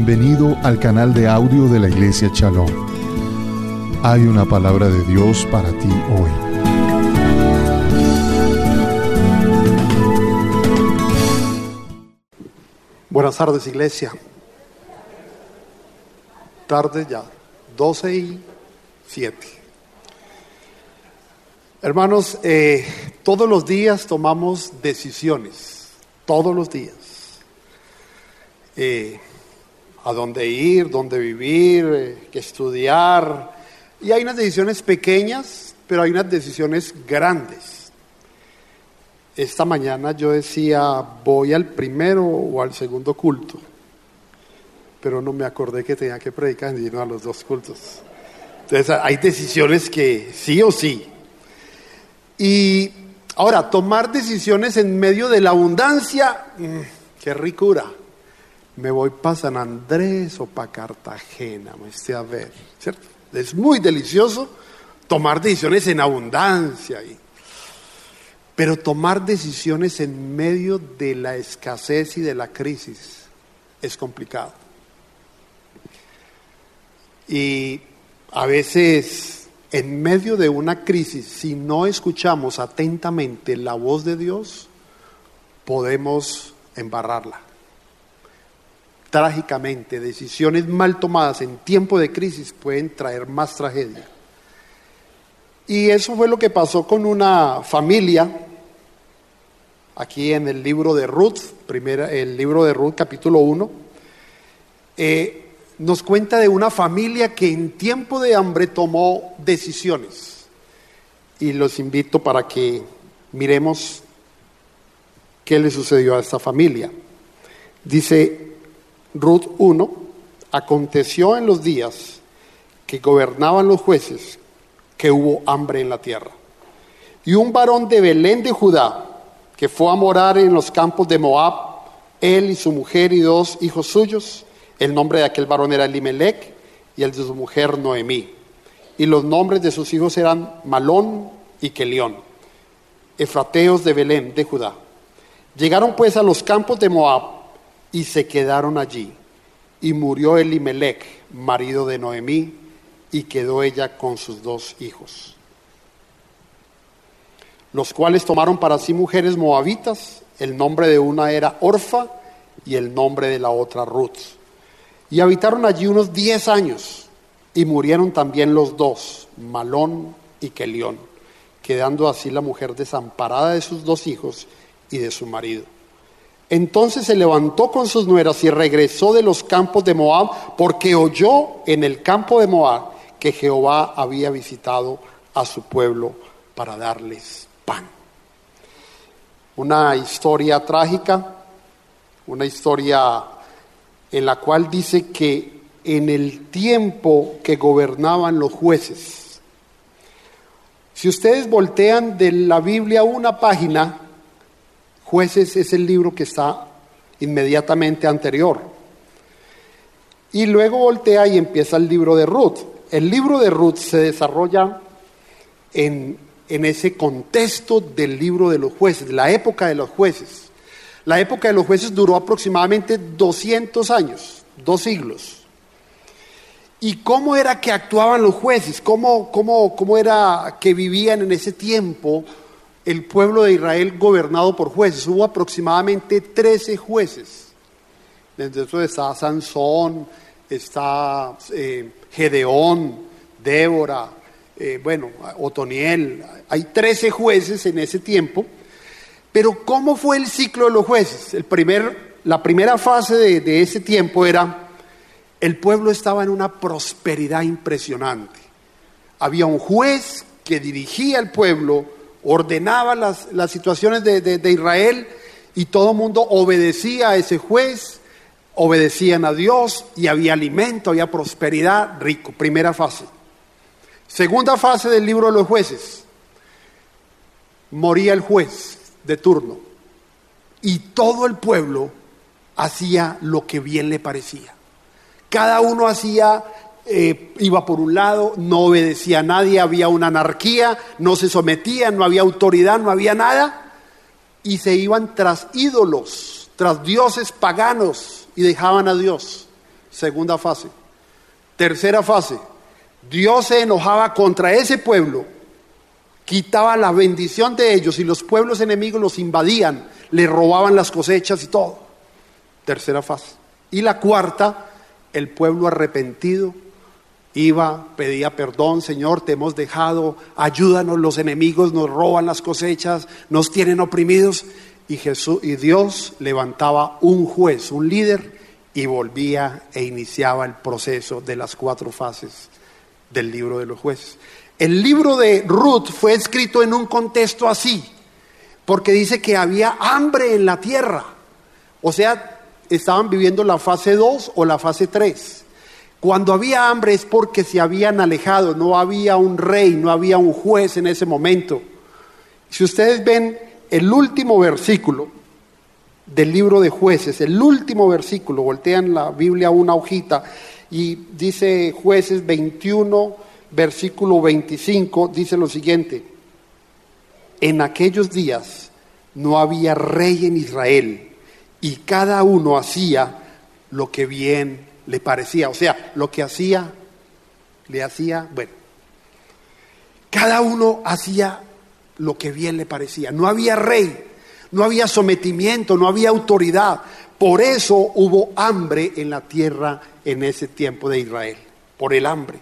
Bienvenido al canal de audio de la Iglesia Shalom. Hay una palabra de Dios para ti hoy. Buenas tardes, iglesia. Tarde ya, 12:07. Hermanos, todos los días tomamos decisiones, todos los días. A dónde ir, dónde vivir, qué estudiar. Y hay unas decisiones pequeñas, pero hay unas decisiones grandes. Esta mañana yo decía, ¿voy al primero o al segundo culto? Pero no me acordé que tenía que predicar en a los dos cultos. Entonces hay decisiones que sí o sí. Y ahora, tomar decisiones en medio de la abundancia, qué ricura. Me voy para San Andrés o para Cartagena, a ver, ¿cierto? Es muy delicioso tomar decisiones en abundancia. Pero tomar decisiones en medio de la escasez y de la crisis es complicado. Y a veces, en medio de una crisis, si no escuchamos atentamente la voz de Dios, podemos embarrarla. Trágicamente, decisiones mal tomadas en tiempo de crisis pueden traer más tragedia. Y eso fue lo que pasó con una familia, aquí en el libro de Ruth, el libro de Ruth, capítulo 1, nos cuenta de una familia que en tiempo de hambre tomó decisiones. Y los invito para que miremos qué le sucedió a esta familia. Dice Ruth 1, aconteció en los días que gobernaban los jueces que hubo hambre en la tierra. Y un varón de Belén de Judá, que fue a morar en los campos de Moab, él y su mujer y 2 hijos suyos, el nombre de aquel varón era Elimelech y el de su mujer Noemí. Y los nombres de sus hijos eran Malón y Kelión, efrateos de Belén de Judá. Llegaron pues a los campos de Moab y se quedaron allí. Y murió Elimelech, marido de Noemí, y quedó ella con sus 2 hijos, los cuales tomaron para sí mujeres moabitas. El nombre de una era Orfa y el nombre de la otra Ruth. Y habitaron allí unos 10 años, y murieron también los 2, Malón y Kelión, quedando así la mujer desamparada de sus 2 hijos y de su marido. Entonces se levantó con sus nueras y regresó de los campos de Moab, porque oyó en el campo de Moab que Jehová había visitado a su pueblo para darles pan. Una historia trágica, una historia en la cual dice que en el tiempo que gobernaban los jueces, si ustedes voltean de la Biblia una página, Jueces es el libro que está inmediatamente anterior. Y luego voltea y empieza el libro de Ruth. El libro de Ruth se desarrolla en ese contexto del libro de los jueces, de la época de los jueces. La época de los jueces duró aproximadamente 200 años, 2 siglos. ¿Y cómo era que actuaban los jueces? ¿Cómo era que vivían en ese tiempo el pueblo de Israel gobernado por jueces? Hubo aproximadamente 13 jueces. Dentro de eso está Sansón, está Gedeón, Débora, Otoniel. Hay 13 jueces en ese tiempo. Pero ¿cómo fue el ciclo de los jueces? La primera fase de ese tiempo era, el pueblo estaba en una prosperidad impresionante. Había un juez que dirigía al pueblo, ordenaba las situaciones de Israel, y todo el mundo obedecía a ese juez, obedecían a Dios, y había alimento, había prosperidad, rico. Primera fase. Segunda fase del libro de los jueces. Moría el juez de turno y todo el pueblo hacía lo que bien le parecía. Cada uno iba por un lado, no obedecía a nadie, había una anarquía, no se sometía, no había autoridad, no había nada, y se iban tras ídolos, tras dioses paganos, y dejaban a Dios. segunda fase. Tercera fase, Dios se enojaba contra ese pueblo, quitaba la bendición de ellos y los pueblos enemigos los invadían, le robaban las cosechas y todo. Tercera fase. Y la cuarta, el pueblo arrepentido iba, pedía perdón: Señor, te hemos dejado, ayúdanos, los enemigos nos roban las cosechas, nos tienen oprimidos. Y Dios levantaba un juez, un líder, y volvía e iniciaba el proceso de las 4 fases del libro de los jueces. El libro de Ruth fue escrito en un contexto así, porque dice que había hambre en la tierra. O sea, estaban viviendo la fase 2 o la fase 3. Cuando había hambre es porque se habían alejado, no había un rey, no había un juez en ese momento. Si ustedes ven el último versículo del libro de Jueces, el último versículo, voltean la Biblia una hojita y dice Jueces 21, versículo 25, dice lo siguiente: en aquellos días no había rey en Israel, y cada uno hacía lo que bien le parecía. O sea, lo que hacía, le hacía, bueno, cada uno hacía lo que bien le parecía. No había rey, no había sometimiento, no había autoridad. Por eso hubo hambre en la tierra en ese tiempo de Israel, por el hambre.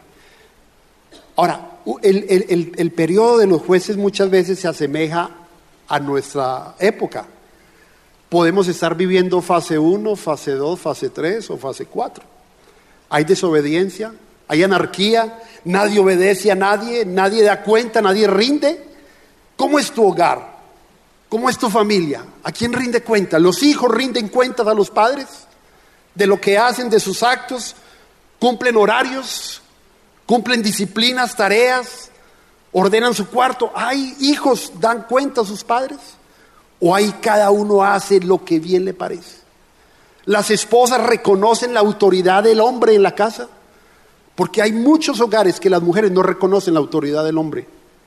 Ahora, el periodo de los jueces muchas veces se asemeja a nuestra época. Podemos estar viviendo fase 1, fase 2, fase 3 o fase 4. Hay desobediencia, hay anarquía, nadie obedece a nadie, nadie da cuenta, nadie rinde. ¿Cómo es tu hogar? ¿Cómo es tu familia? ¿A quién rinde cuenta? ¿Los hijos rinden cuentas a los padres de lo que hacen, de sus actos? ¿Cumplen horarios? ¿Cumplen disciplinas, tareas? ¿Ordenan su cuarto? ¿Hay hijos dan cuenta a sus padres? ¿O ahí cada uno hace lo que bien le parece? ¿Las esposas reconocen la autoridad del hombre en la casa? Porque hay muchos hogares que las mujeres no reconocen la autoridad del hombre.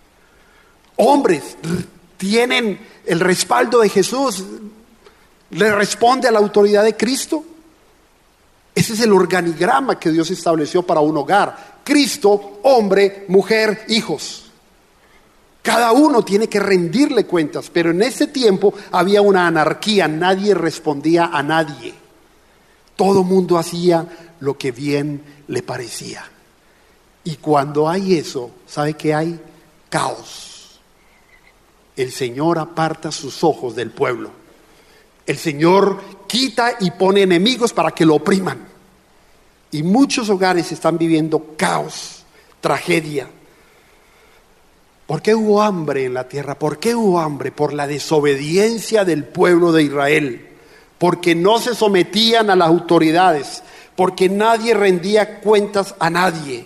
Hombres tienen el respaldo de Jesús, le responde a la autoridad de Cristo. Ese es el organigrama que Dios estableció para un hogar: Cristo, hombre, mujer, hijos. Cada uno tiene que rendirle cuentas, pero en ese tiempo había una anarquía, nadie respondía a nadie. Todo mundo hacía lo que bien le parecía. Y cuando hay eso, ¿sabe qué hay? Caos. El Señor aparta sus ojos del pueblo. El Señor quita y pone enemigos para que lo opriman. Y muchos hogares están viviendo caos, tragedia. ¿Por qué hubo hambre en la tierra? ¿Por qué hubo hambre? Por la desobediencia del pueblo de Israel. Porque no se sometían a las autoridades. Porque nadie rendía cuentas a nadie.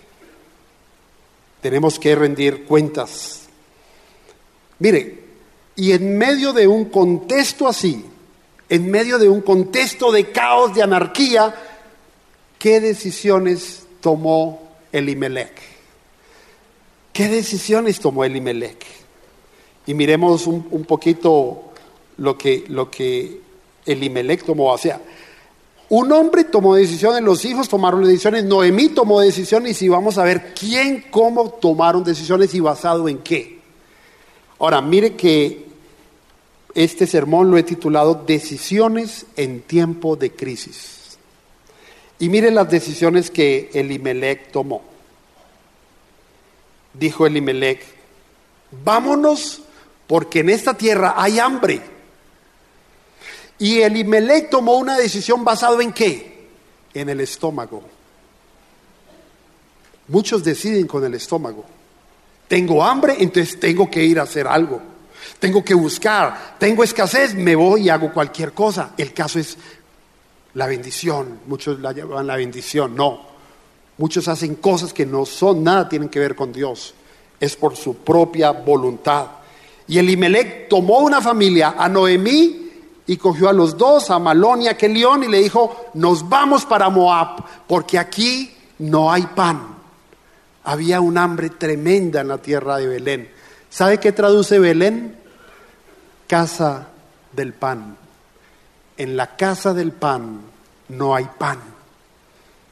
Tenemos que rendir cuentas. Mire, y en medio de un contexto así, en medio de un contexto de caos, de anarquía, ¿qué decisiones tomó Elimelech? ¿Qué decisiones tomó Elimelech? Y miremos un poquito lo que Elimelech tomó. O sea, un hombre tomó decisiones, los hijos tomaron decisiones, Noemí tomó decisiones, y vamos a ver quién, cómo tomaron decisiones y basado en qué. Ahora, mire que este sermón lo he titulado Decisiones en tiempo de crisis. Y mire las decisiones que Elimelech tomó. Dijo Elimelech: vámonos, porque en esta tierra hay hambre. Y Elimelech tomó una decisión basada en ¿qué? En el estómago. Muchos deciden con el estómago. Tengo hambre, entonces tengo que ir a hacer algo. Tengo que buscar. Tengo escasez, me voy y hago cualquier cosa. El caso es la bendición. Muchos la llaman la bendición. No. Muchos hacen cosas que no son, nada tienen que ver con Dios. Es por su propia voluntad. Y Elimelech tomó una familia, a Noemí, y cogió a los dos, a Malón y a Kelión, y le dijo: nos vamos para Moab, porque aquí no hay pan. Había un hambre tremenda en la tierra de Belén. ¿Sabe qué traduce Belén? Casa del pan. En la casa del pan no hay pan.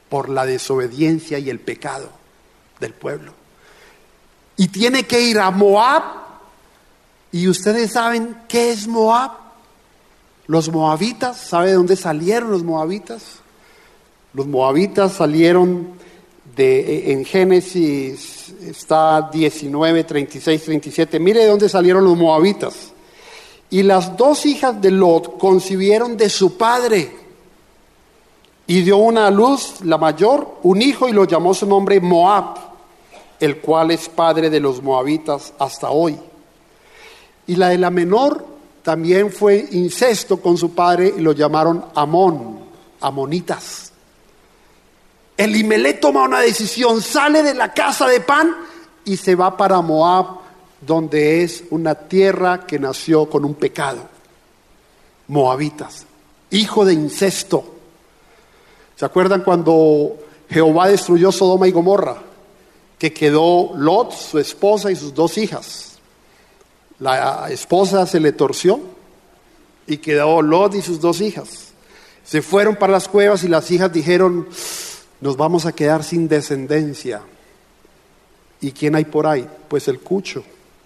por la desobediencia y el pecado del pueblo. Y tiene que ir a Moab. Y ustedes saben qué es Moab. Los moabitas, ¿sabe de dónde salieron los moabitas? Los moabitas salieron en Génesis, está 19, 36, 37. Mire de dónde salieron los moabitas. Y las dos hijas de Lot concibieron de su padre, y dio una a luz, la mayor, un hijo, y lo llamó su nombre Moab, el cual es padre de los moabitas hasta hoy. Y la de la menor también fue incesto con su padre, y lo llamaron Amón, amonitas. Elimelec toma una decisión, sale de la casa de Pan y se va para Moab, donde es una tierra que nació con un pecado. Moabitas, hijo de incesto. ¿Se acuerdan cuando Jehová destruyó Sodoma y Gomorra? Que quedó Lot, su esposa y sus dos hijas. La esposa se le torció y quedó Lot y sus dos hijas. Se fueron para las cuevas y las hijas dijeron: nos vamos a quedar sin descendencia. ¿Y quién hay por ahí? Pues el cucho.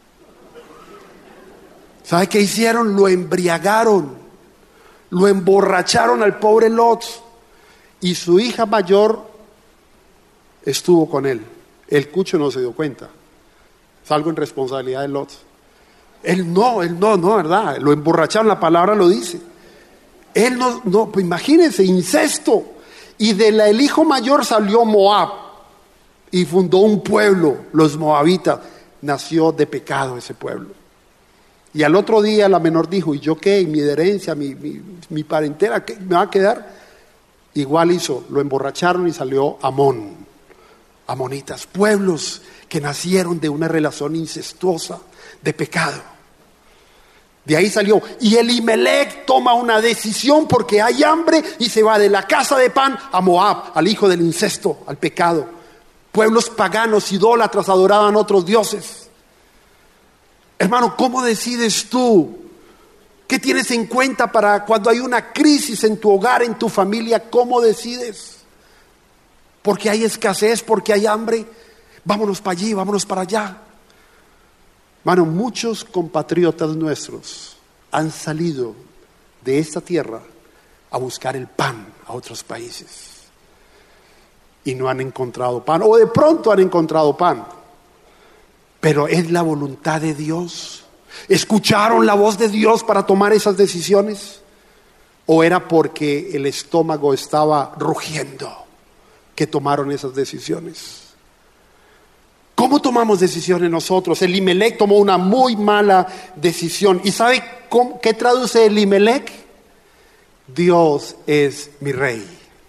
¿Sabe qué hicieron? Lo embriagaron, lo emborracharon al pobre Lot, y su hija mayor estuvo con él. El cucho no se dio cuenta. Es algo en responsabilidad de Lot. Él no, ¿verdad? Lo emborracharon, la palabra lo dice. Él no, pues imagínense, incesto. Y el hijo mayor salió Moab y fundó un pueblo, los moabitas. Nació de pecado ese pueblo. Y al otro día la menor dijo: ¿y yo qué? ¿Y mi herencia, mi parentela, qué me va a quedar? Igual hizo, lo emborracharon y salió Amón. Amonitas, pueblos que nacieron de una relación incestuosa, de pecado. De ahí salió. Y Elimelec toma una decisión porque hay hambre y se va de la casa de Pan a Moab, al hijo del incesto, al pecado. Pueblos paganos, idólatras, adoraban otros dioses. Hermano, ¿cómo decides tú? ¿Qué tienes en cuenta para cuando hay una crisis en tu hogar, en tu familia? ¿Cómo decides? Porque hay escasez, porque hay hambre. Vámonos para allí, vámonos para allá. Hermano, muchos compatriotas nuestros han salido de esta tierra a buscar el pan a otros países y no han encontrado pan, o de pronto han encontrado pan, pero es la voluntad de Dios. ¿Escucharon la voz de Dios para tomar esas decisiones? ¿O era porque el estómago estaba rugiendo que tomaron esas decisiones? ¿Cómo tomamos decisiones nosotros? Elimelec tomó una muy mala decisión. ¿Y sabe qué traduce Elimelec? Dios es mi rey.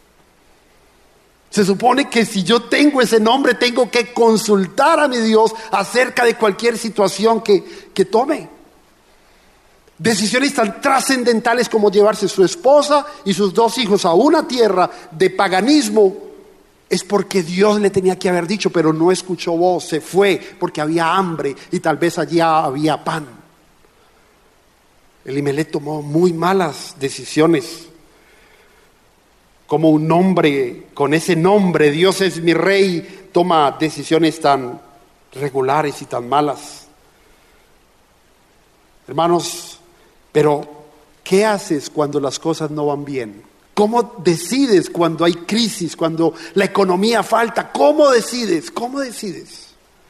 Se supone que si yo tengo ese nombre, tengo que consultar a mi Dios acerca de cualquier situación que tome. Decisiones tan trascendentales como llevarse su esposa y sus dos hijos a una tierra de paganismo. Es porque Dios le tenía que haber dicho, pero no escuchó voz, se fue porque había hambre y tal vez allí había pan. Elimelec tomó muy malas decisiones. Como un hombre, con ese nombre, Dios es mi rey, toma decisiones tan regulares y tan malas. Hermanos, pero ¿qué haces cuando las cosas no van bien? ¿Cómo decides cuando hay crisis, cuando la economía falta? ¿Cómo decides? ¿Cómo decides?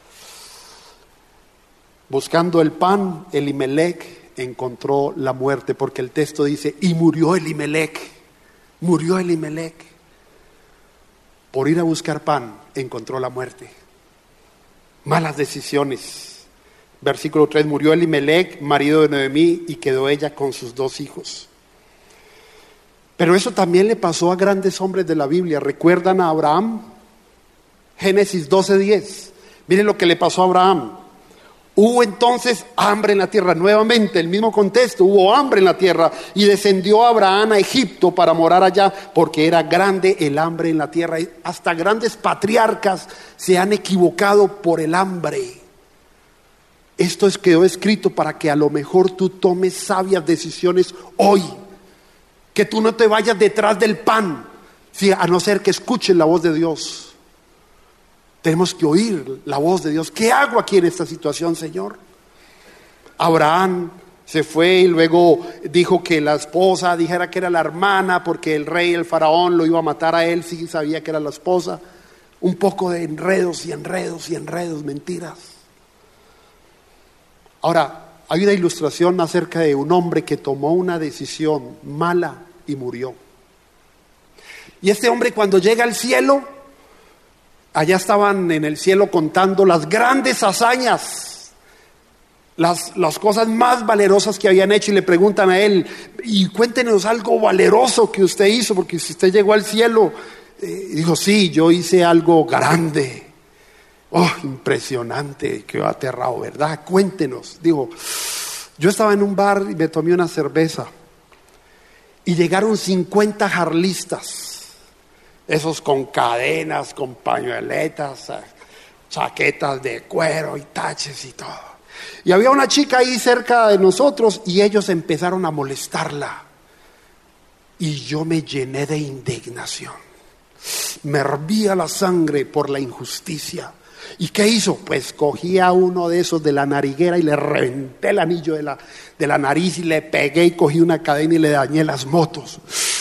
Buscando el pan, Elimelec encontró la muerte, porque el texto dice: y murió Elimelec. Murió Elimelec. Por ir a buscar pan, encontró la muerte. Malas decisiones. Versículo 3: murió Elimelec, marido de Noemí, y quedó ella con sus dos hijos. Pero eso también le pasó a grandes hombres de la Biblia. ¿Recuerdan a Abraham? Génesis 12:10. Miren lo que le pasó a Abraham. Hubo entonces hambre en la tierra. Nuevamente, el mismo contexto. Hubo hambre en la tierra. Y descendió Abraham a Egipto para morar allá, porque era grande el hambre en la tierra. Hasta grandes patriarcas se han equivocado por el hambre. Esto quedó escrito para que a lo mejor tú tomes sabias decisiones hoy. Que tú no te vayas detrás del pan, Sí, a no ser que escuchen la voz de Dios. Tenemos que oír la voz de Dios. ¿Qué hago aquí en esta situación, Señor? Abraham se fue y luego dijo que la esposa dijera que era la hermana, porque el rey, el faraón, lo iba a matar a él, sí sabía que era la esposa. Un poco de enredos y enredos y enredos, mentiras. Ahora, hay una ilustración acerca de un hombre que tomó una decisión mala y murió. Y este hombre, cuando llega al cielo, allá estaban en el cielo contando las grandes hazañas, las cosas más valerosas que habían hecho, y le preguntan a él: y cuéntenos algo valeroso que usted hizo, porque si usted llegó al cielo. Dijo: sí, yo hice algo grande. Oh, impresionante, quedó aterrado, ¿verdad? Cuéntenos. Digo, yo estaba en un bar y me tomé una cerveza y llegaron 50 jarlistas, esos con cadenas, con pañueletas, chaquetas de cuero y taches y todo. Y había una chica ahí cerca de nosotros y ellos empezaron a molestarla. Y yo me llené de indignación. Me hervía la sangre por la injusticia. ¿Y qué hizo? Pues cogí a uno de esos de la nariguera y le reventé el anillo de la nariz y le pegué y cogí una cadena y le dañé las motos.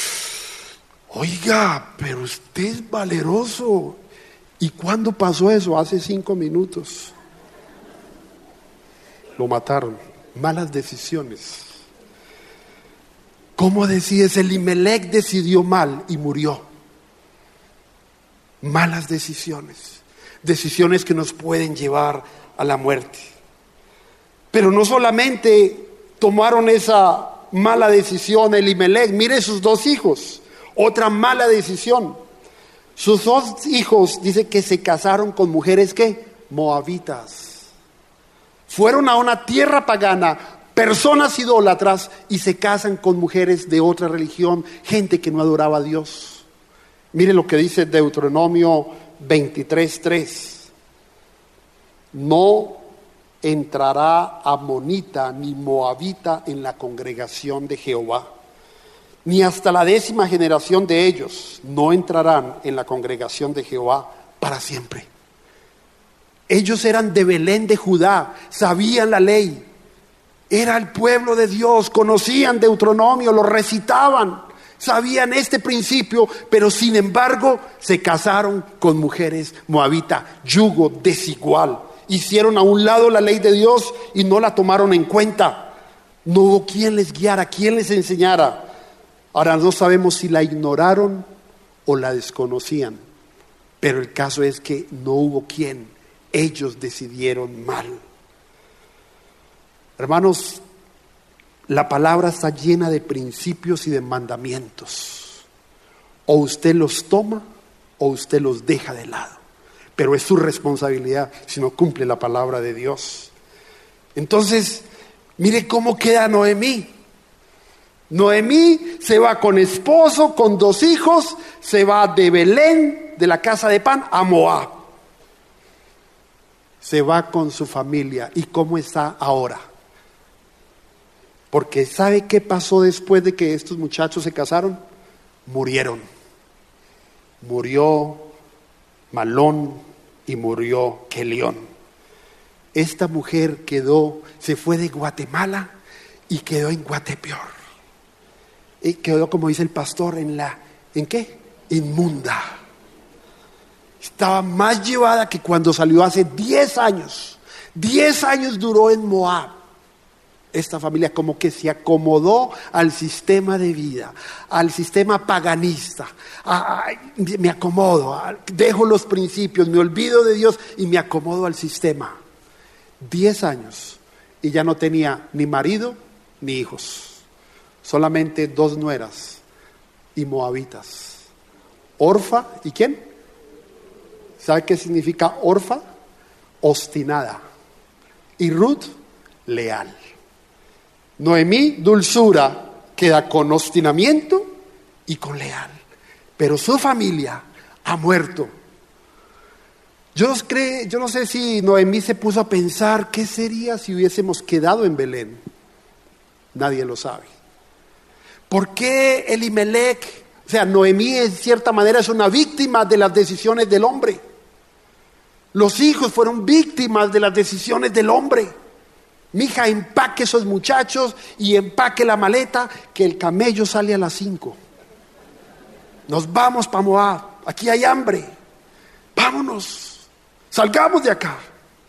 Oiga, pero usted es valeroso. ¿Y cuándo pasó eso? Hace 5 minutos. Lo mataron. Malas decisiones. ¿Cómo decides? Elimelec decidió mal y murió. Malas decisiones. Decisiones que nos pueden llevar a la muerte. Pero no solamente tomaron esa mala decisión Elimelec, mire sus 2 hijos, otra mala decisión. Sus 2 hijos dice que se casaron con mujeres ¿qué? Moabitas. Fueron a una tierra pagana, personas idólatras, y se casan con mujeres de otra religión, gente que no adoraba a Dios. Mire lo que dice Deuteronomio 23:3. No entrará amonita ni moabita en la congregación de Jehová, ni hasta la 10ª generación de ellos no entrarán en la congregación de Jehová para siempre. Ellos eran de Belén de Judá, sabían la ley, era el pueblo de Dios, conocían Deuteronomio, lo recitaban, sabían este principio, pero sin embargo se casaron con mujeres moabitas, yugo desigual. Hicieron a un lado la ley de Dios y no la tomaron en cuenta. No hubo quien les guiara, quien les enseñara. Ahora no sabemos si la ignoraron o la desconocían, pero el caso es que no hubo quien. Ellos decidieron mal. Hermanos, la palabra está llena de principios y de mandamientos. O usted los toma o usted los deja de lado. Pero es su responsabilidad si no cumple la palabra de Dios. Entonces, mire cómo queda Noemí. Noemí se va con esposo, con 2 hijos, se va de Belén, de la casa de pan, a Moab. Se va con su familia. ¿Y cómo está ahora? Porque ¿sabe qué pasó después de que estos muchachos se casaron? Murieron. Murió Malón y murió Kelión. Esta mujer se fue de Guatemala y quedó en Guatepeor. Y quedó, como dice el pastor, ¿en qué? Inmunda. Estaba más llevada que cuando salió hace 10 años. 10 años duró en Moab. Esta familia como que se acomodó al sistema de vida, al sistema paganista. Me acomodo, dejo los principios, me olvido de Dios y me acomodo al sistema. 10 años y ya no tenía ni marido ni hijos, solamente 2 nueras y moabitas. Orfa, ¿y quién? ¿Sabe qué significa Orfa? Obstinada. Y Ruth, leal. Noemí, dulzura, queda con obstinamiento y con leal. Pero su familia ha muerto. Yo no sé si Noemí se puso a pensar qué sería si hubiésemos quedado en Belén. Nadie lo sabe. ¿Por qué Elimelec O sea, Noemí en cierta manera es una víctima de las decisiones del hombre. Los hijos fueron víctimas de las decisiones del hombre. Mija, empaque esos muchachos y empaque la maleta, que el camello sale a las 5. Nos vamos para Moab, aquí hay hambre. Vámonos, salgamos de acá.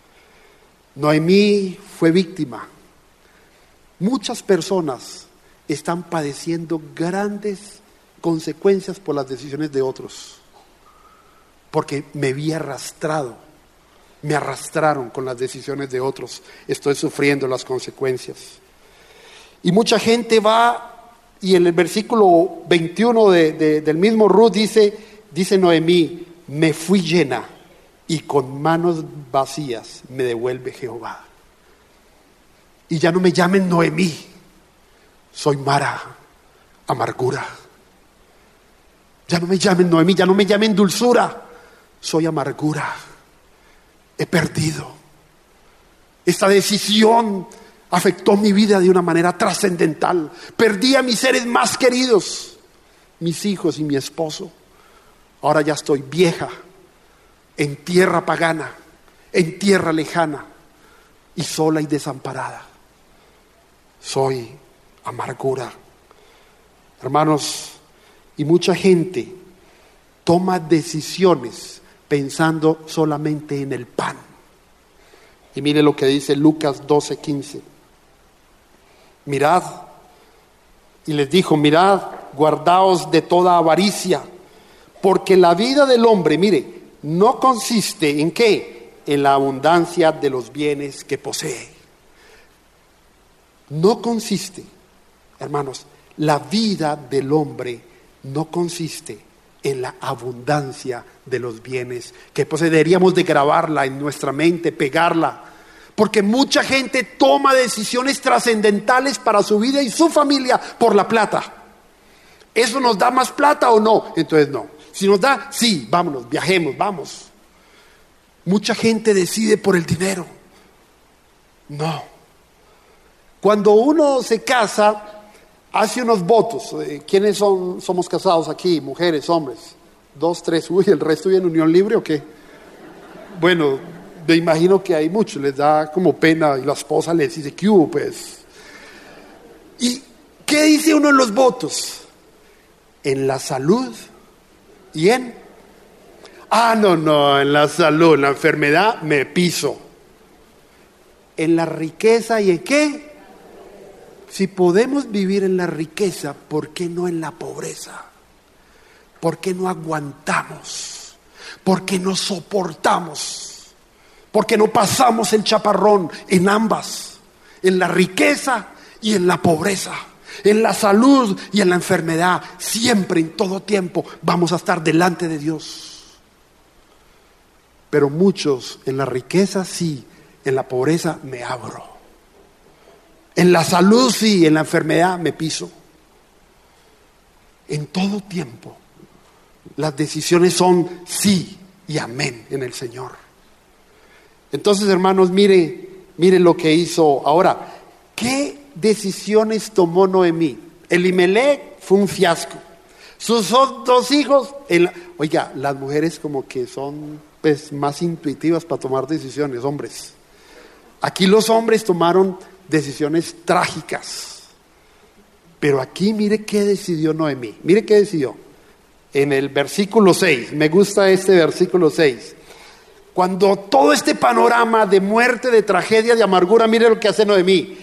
Noemí fue víctima. Muchas personas están padeciendo grandes consecuencias por las decisiones de otros, porque me vi arrastrado, me arrastraron con las decisiones de otros, estoy sufriendo las consecuencias. Y mucha gente va, y en el versículo 21 del mismo Ruth dice Noemí: me fui llena y con manos vacías me devuelve Jehová. Y ya no me llamen Noemí, soy Mara, amargura. Ya no me llamen Noemí, ya no me llamen dulzura, soy amargura. He perdido. Esta decisión afectó mi vida de una manera trascendental. Perdí a mis seres más queridos, mis hijos y mi esposo. Ahora ya estoy vieja, en tierra pagana, en tierra lejana y sola y desamparada. Soy amargura. Hermanos, y mucha gente toma decisiones pensando solamente en el pan. Y mire lo que dice Lucas 12:15. Mirad, y les dijo: mirad, guardaos de toda avaricia, porque la vida del hombre, mire, no consiste en ¿qué? En la abundancia de los bienes que posee. No consiste, hermanos, la vida del hombre no consiste en la abundancia de los bienes que posee. Deberíamos de grabarla en nuestra mente, pegarla, porque mucha gente toma decisiones trascendentales para su vida y su familia por la plata. ¿Eso nos da más plata o no? Entonces no. Si nos da, sí, vámonos, viajemos, vamos. Mucha gente decide por el dinero. No. Cuando uno se casa, hace unos votos. ¿Quiénes somos casados aquí? Mujeres, hombres. 2, 3. Uy, ¿el resto vive en unión libre o qué? Bueno, me imagino que hay muchos. Les da como pena y la esposa les dice: ¿qué hubo, pues? ¿Y qué dice uno en los votos? En la salud y en... no, en la salud, en la enfermedad me piso. En la riqueza y en qué... Si podemos vivir en la riqueza, ¿por qué no en la pobreza? ¿Por qué no aguantamos? ¿Por qué no soportamos? ¿Por qué no pasamos el chaparrón en ambas? En la riqueza y en la pobreza, en la salud y en la enfermedad. Siempre, en todo tiempo, vamos a estar delante de Dios. Pero muchos en la riqueza sí, en la pobreza me abro. En la salud sí, en la enfermedad me piso. En todo tiempo las decisiones son sí y amén en el Señor. Entonces, hermanos, mire lo que hizo. Ahora, ¿qué decisiones tomó Noemí? Elimelech fue un fiasco. Sus 2 hijos, oiga, las mujeres como que son pues más intuitivas para tomar decisiones, hombres. Aquí los hombres tomaron decisiones trágicas. Pero aquí mire qué decidió Noemí. Mire qué decidió. En el versículo 6, me gusta este versículo 6. Cuando todo este panorama de muerte, de tragedia, de amargura, mire lo que hace Noemí.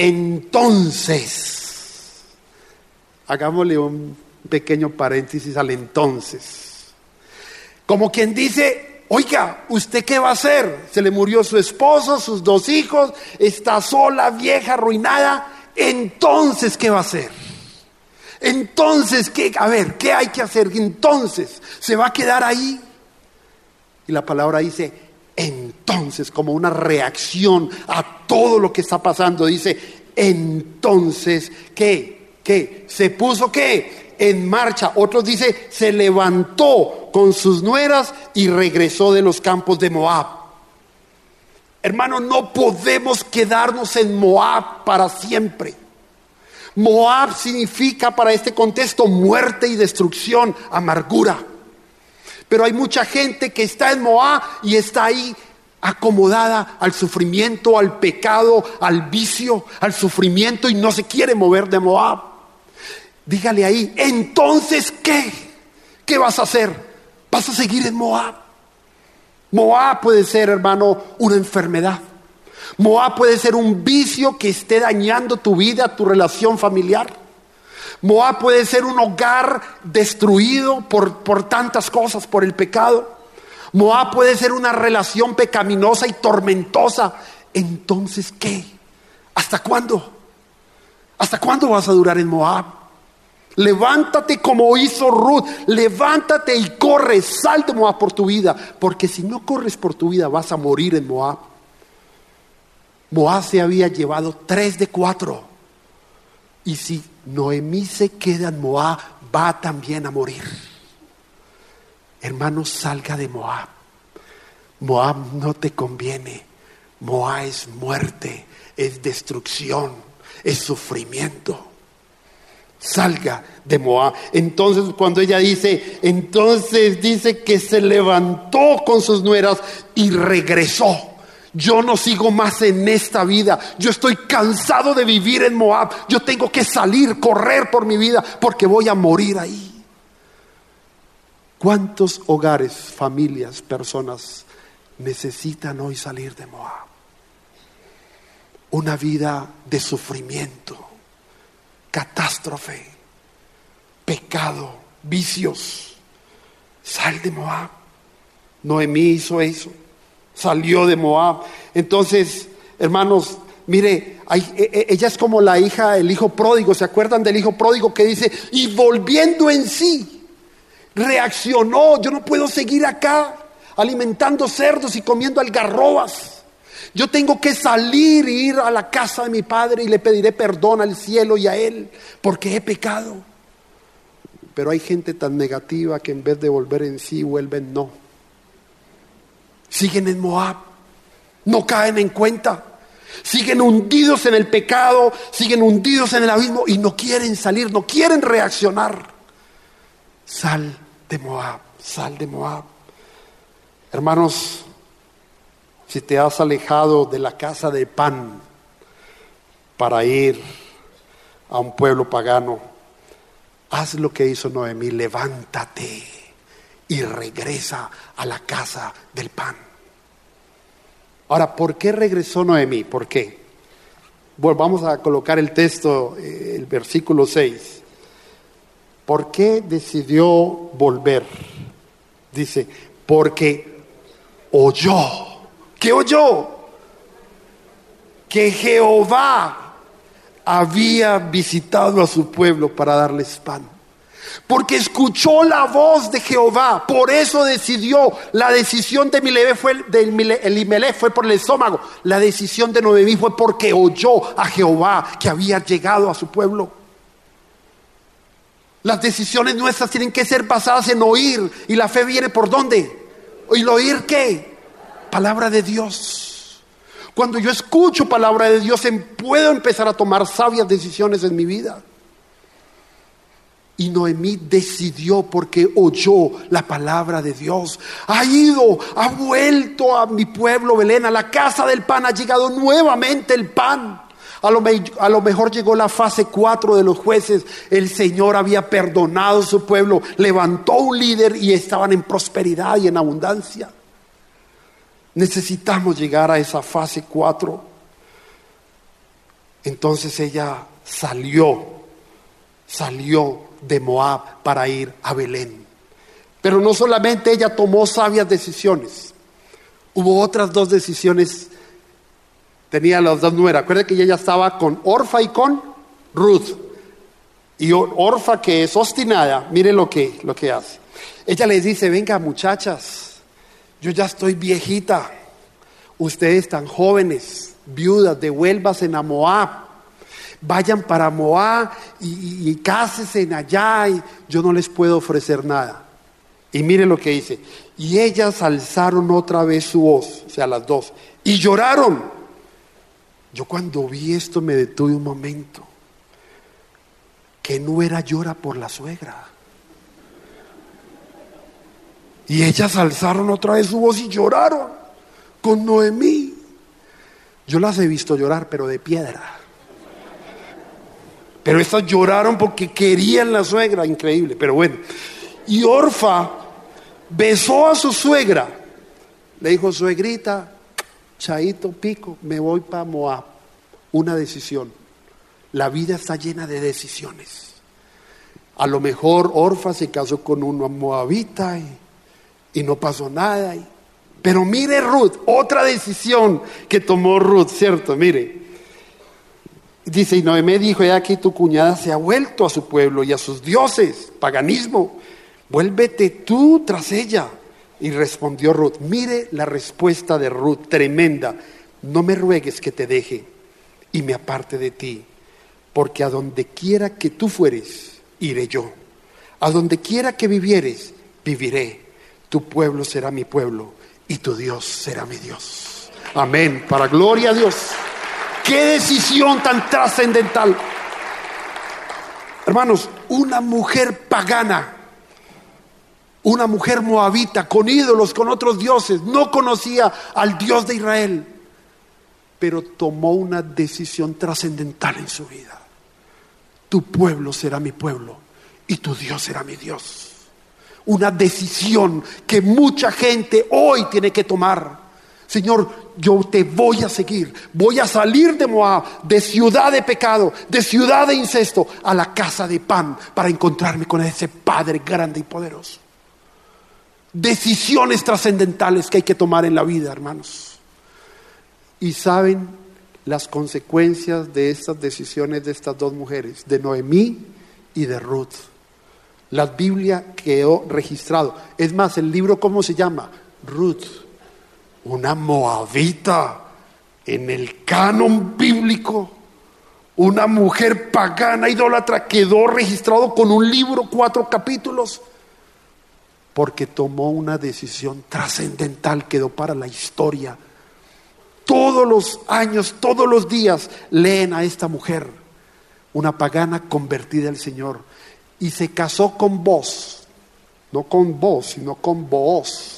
Entonces, hagámosle un pequeño paréntesis al entonces. Como quien dice: oiga, ¿usted qué va a hacer? Se le murió su esposo, sus 2 hijos, está sola, vieja, arruinada. Entonces, ¿qué va a hacer? Entonces, ¿qué hay que hacer? Entonces, ¿se va a quedar ahí? Y la palabra dice: entonces, como una reacción a todo lo que está pasando. Dice: entonces, ¿qué? ¿Se puso qué? En marcha. Otros dice: se levantó con sus nueras y regresó de los campos de Moab. Hermano, no podemos quedarnos en Moab para siempre. Moab significa para este contexto muerte y destrucción, amargura. Pero hay mucha gente que está en Moab y está ahí acomodada al sufrimiento, al pecado, al vicio, al sufrimiento, y no se quiere mover de Moab. Dígale ahí, entonces ¿qué? ¿Qué vas a hacer? ¿Vas a seguir en Moab? Moab puede ser, hermano, una enfermedad. Moab puede ser un vicio que esté dañando tu vida, tu relación familiar. Moab puede ser un hogar destruido por tantas cosas, por el pecado. Moab puede ser una relación pecaminosa y tormentosa. Entonces, ¿qué? ¿Hasta cuándo? ¿Hasta cuándo vas a durar en Moab? Levántate como hizo Ruth. Levántate y corre. Sal de Moab por tu vida. Porque si no corres por tu vida, vas a morir en Moab. Moab se había llevado 3 de 4. Y si Noemí se queda en Moab, va también a morir. Hermano, salga de Moab. Moab no te conviene. Moab es muerte, es destrucción, es sufrimiento. Salga de Moab. Entonces cuando ella dice, entonces dice que se levantó con sus nueras y regresó. Yo no sigo más en esta vida. Yo estoy cansado de vivir en Moab. Yo tengo que salir, correr por mi vida, porque voy a morir ahí. ¿Cuántos hogares, familias, personas necesitan hoy salir de Moab? Una vida de sufrimiento, catástrofe, pecado, vicios. Sal de Moab. Noemí hizo eso. Salió de Moab. Entonces, hermanos, mire, ella es como la hija, el hijo pródigo. ¿Se acuerdan del hijo pródigo que dice? Y volviendo en sí, reaccionó. Yo no puedo seguir acá alimentando cerdos y comiendo algarrobas. Yo tengo que salir e ir a la casa de mi padre y le pediré perdón al cielo y a él, porque he pecado. Pero hay gente tan negativa que en vez de volver en sí, vuelven no. Siguen en Moab, no caen en cuenta, siguen hundidos en el pecado, siguen hundidos en el abismo y no quieren salir, no quieren reaccionar. Sal de Moab, sal de Moab. Hermanos, si te has alejado de la casa de pan para ir a un pueblo pagano, haz lo que hizo Noemí, levántate y regresa a la casa del pan. Ahora, ¿por qué regresó Noemí? ¿Por qué? Volvamos a colocar el texto, el versículo 6. ¿Por qué decidió volver? Dice, porque oyó. ¿Qué oyó? Que Jehová había visitado a su pueblo para darles pan. Porque escuchó la voz de Jehová, por eso decidió. La decisión de Elimelech fue por el estómago. La decisión de Noemí fue porque oyó a Jehová que había llegado a su pueblo. Las decisiones nuestras tienen que ser basadas en oír. ¿Y la fe viene por dónde? ¿Y el oír qué? Palabra de Dios. Cuando yo escucho palabra de Dios, puedo empezar a tomar sabias decisiones en mi vida. Y Noemí decidió porque oyó la palabra de Dios. Ha vuelto a mi pueblo Belén, a la casa del pan. Ha llegado nuevamente el pan. A lo mejor llegó la fase 4 de los jueces. El Señor había perdonado a su pueblo, levantó un líder y estaban en prosperidad y en abundancia. Necesitamos llegar a esa fase 4. Entonces ella salió de Moab para ir a Belén. Pero no solamente ella tomó sabias decisiones, hubo otras 2 decisiones. Tenía las 2 nueras. Acuérdense que ella estaba con Orfa y con Ruth. Y Orfa, que es obstinada, mire lo que hace. Ella les dice, venga muchachas, yo ya estoy viejita, ustedes están jóvenes, viudas, devuélvanse a Moab. Vayan para Moab y cásense allá, y yo no les puedo ofrecer nada. Y mire lo que dice. Y ellas alzaron otra vez su voz, o sea, las 2, y lloraron. Yo cuando vi esto me detuve un momento. que nuera llora por la suegra. Y ellas alzaron otra vez su voz y lloraron con Noemí. Yo las he visto llorar, pero de piedra. Pero estas lloraron porque querían la suegra, increíble, pero bueno. Y Orfa besó a su suegra. Le dijo: suegrita, chaito pico, me voy para Moab. Una decisión. La vida está llena de decisiones. A lo mejor Orfa se casó con un moabita y no pasó nada. Pero mire Ruth, otra decisión que tomó Ruth, ¿cierto? Mire. Dice: y Noemí dijo: he aquí tu cuñada se ha vuelto a su pueblo y a sus dioses, paganismo. Vuélvete tú tras ella. Y respondió Ruth. Mire la respuesta de Ruth, tremenda. No me ruegues que te deje y me aparte de ti, porque a donde quiera que tú fueres, iré yo. A donde quiera que vivieres, viviré. Tu pueblo será mi pueblo y tu Dios será mi Dios. Amén. Para gloria a Dios. ¡Qué decisión tan trascendental! Hermanos, una mujer pagana, una mujer moabita, con ídolos, con otros dioses, no conocía al Dios de Israel, pero tomó una decisión trascendental en su vida. Tu pueblo será mi pueblo y tu Dios será mi Dios. Una decisión que mucha gente hoy tiene que tomar. Señor, yo te voy a seguir, voy a salir de Moab, de ciudad de pecado, de ciudad de incesto, a la casa de pan, para encontrarme con ese Padre grande y poderoso. Decisiones trascendentales que hay que tomar en la vida, hermanos. Y saben las consecuencias de estas decisiones de estas dos mujeres, de Noemí y de Ruth. La Biblia quedó registrado. Es más, el libro, ¿cómo se llama? Ruth. Una moabita en el canon bíblico, una mujer pagana, idólatra, quedó registrado con un libro, 4 capítulos, porque tomó una decisión trascendental, quedó para la historia. Todos los años, todos los días leen a esta mujer, una pagana convertida al Señor, y se casó con Boaz, no con Boaz, sino con Booz.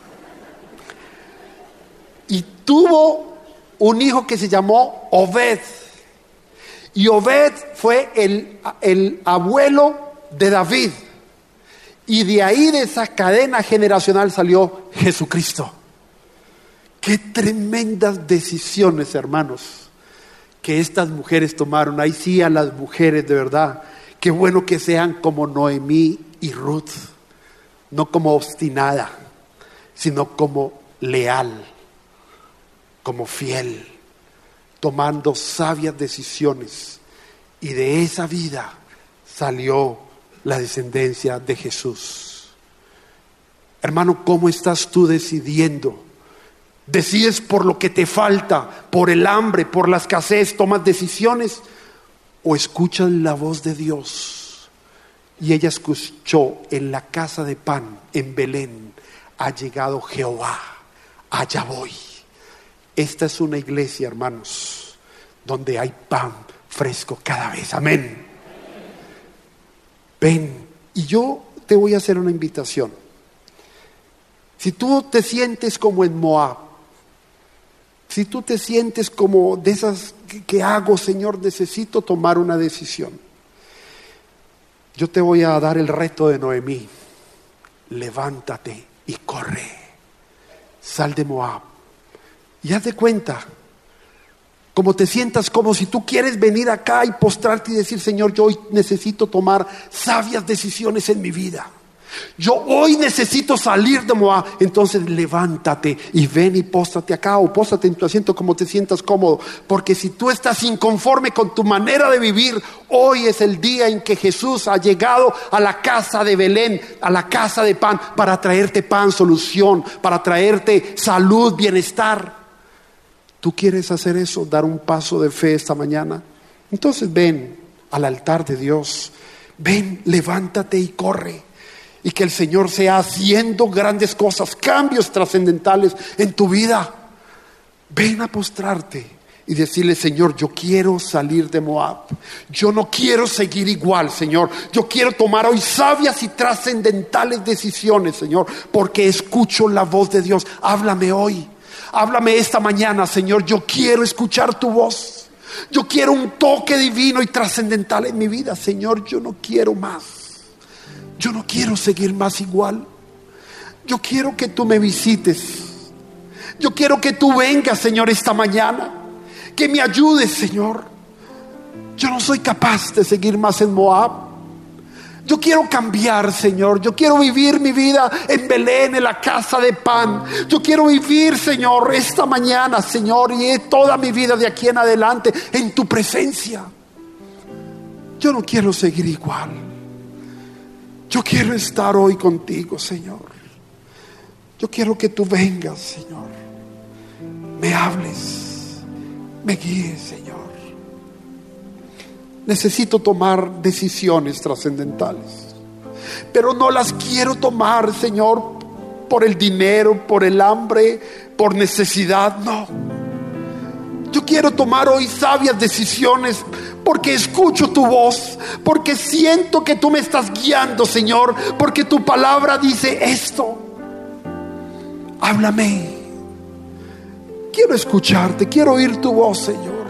Y tuvo un hijo que se llamó Obed. Y Obed fue el abuelo de David. Y de ahí, de esa cadena generacional, salió Jesucristo. Qué tremendas decisiones, hermanos, que estas mujeres tomaron. Ahí sí, a las mujeres, de verdad, qué bueno que sean como Noemí y Ruth. No como obstinada, sino como leal, como fiel, tomando sabias decisiones. Y de esa vida salió la descendencia de Jesús. Hermano, ¿cómo estás tú decidiendo? ¿Decides por lo que te falta, por el hambre, por la escasez, tomas decisiones? ¿O escuchas la voz de Dios? Y ella escuchó: en la casa de pan, en Belén, ha llegado Jehová, allá voy. Esta es una iglesia, hermanos, donde hay pan fresco cada vez. Amén. Ven, y yo te voy a hacer una invitación. Si tú te sientes como en Moab, si tú te sientes como de esas que hago, Señor, necesito tomar una decisión, yo te voy a dar el reto de Noemí. Levántate y corre. Sal de Moab. Y haz de cuenta, como te sientas, como si tú quieres venir acá y postrarte y decir: Señor, yo hoy necesito tomar sabias decisiones en mi vida. Yo hoy necesito salir de Moab. Entonces levántate y ven y póstrate acá, o póstrate en tu asiento como te sientas cómodo. Porque si tú estás inconforme con tu manera de vivir, hoy es el día en que Jesús ha llegado a la casa de Belén, a la casa de pan, para traerte pan, solución, para traerte salud, bienestar. ¿Tú quieres hacer eso? ¿Dar un paso de fe esta mañana? Entonces ven al altar de Dios. Ven, levántate y corre. Y que el Señor sea haciendo grandes cosas, cambios trascendentales en tu vida. Ven a postrarte y decirle: Señor, yo quiero salir de Moab. Yo no quiero seguir igual, Señor. Yo quiero tomar hoy sabias y trascendentales decisiones, Señor, porque escucho la voz de Dios. Háblame hoy, háblame esta mañana, Señor. Yo quiero escuchar tu voz. Yo quiero un toque divino y trascendental en mi vida, Señor. Yo no quiero más. Yo no quiero seguir más igual. Yo quiero que tú me visites. Yo quiero que tú vengas, Señor, esta mañana. Que me ayudes, Señor. Yo no soy capaz de seguir más en Moab. Yo quiero cambiar, Señor. Yo quiero vivir mi vida en Belén, en la casa de pan. Yo quiero vivir, Señor, esta mañana, Señor, y toda mi vida de aquí en adelante en tu presencia. Yo no quiero seguir igual. Yo quiero estar hoy contigo, Señor. Yo quiero que tú vengas, Señor. Me hables. Me guíes, Señor. Necesito tomar decisiones trascendentales, pero no las quiero tomar, Señor, por el dinero, por el hambre, por necesidad. No. Yo quiero tomar hoy sabias decisiones porque escucho tu voz, porque siento que tú me estás guiando, Señor, porque tu palabra dice esto. Háblame. Quiero escucharte, quiero oír tu voz, Señor.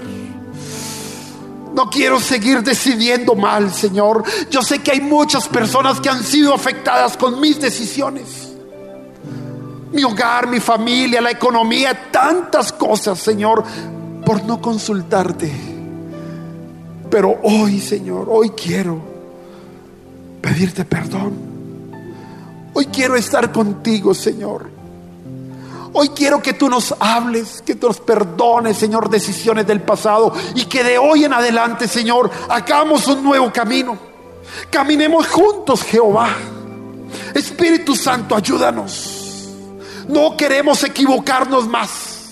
No quiero seguir decidiendo mal, Señor. Yo sé que hay muchas personas que han sido afectadas con mis decisiones. Mi hogar, mi familia, la economía, tantas cosas, Señor, por no consultarte. Pero hoy, Señor, hoy quiero pedirte perdón. Hoy quiero estar contigo, Señor. Hoy quiero que tú nos hables, que tú nos perdones, Señor, decisiones del pasado, y que de hoy en adelante, Señor, hagamos un nuevo camino. Caminemos juntos, Jehová. Espíritu Santo, ayúdanos. No queremos equivocarnos más.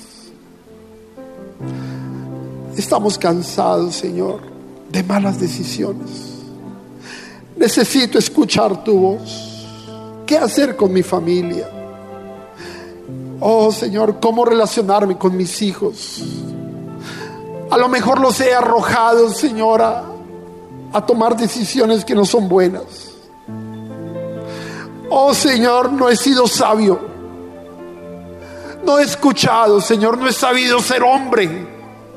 Estamos cansados, Señor, de malas decisiones. Necesito escuchar tu voz. ¿Qué hacer con mi familia? Oh, Señor, ¿cómo relacionarme con mis hijos? A lo mejor los he arrojado, Señor, a tomar decisiones que no son buenas. Oh, Señor, no he sido sabio. No he escuchado, Señor, no he sabido ser hombre.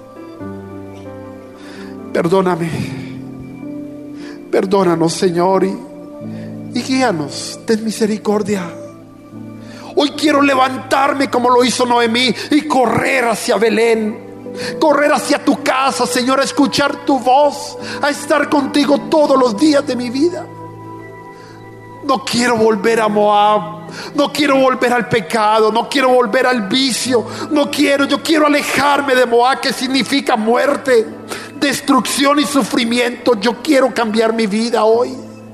Perdóname. Perdónanos, Señor, y guíanos. Ten misericordia. Hoy quiero levantarme como lo hizo Noemí y correr hacia Belén, correr hacia tu casa, Señor, a escuchar tu voz, a estar contigo todos los días de mi vida. No quiero volver a Moab, no quiero volver al pecado, no quiero volver al vicio, yo quiero alejarme de Moab, que significa muerte, destrucción y sufrimiento. Yo quiero cambiar mi vida hoy.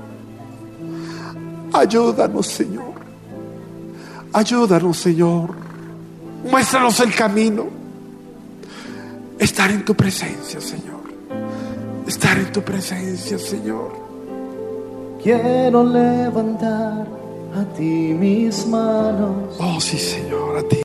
Ayúdanos, Señor. Ayúdanos, Señor. Muéstranos el camino. Estar en tu presencia, Señor. Estar en tu presencia, Señor. Quiero levantar a ti mis manos. Oh, sí, Señor, a ti.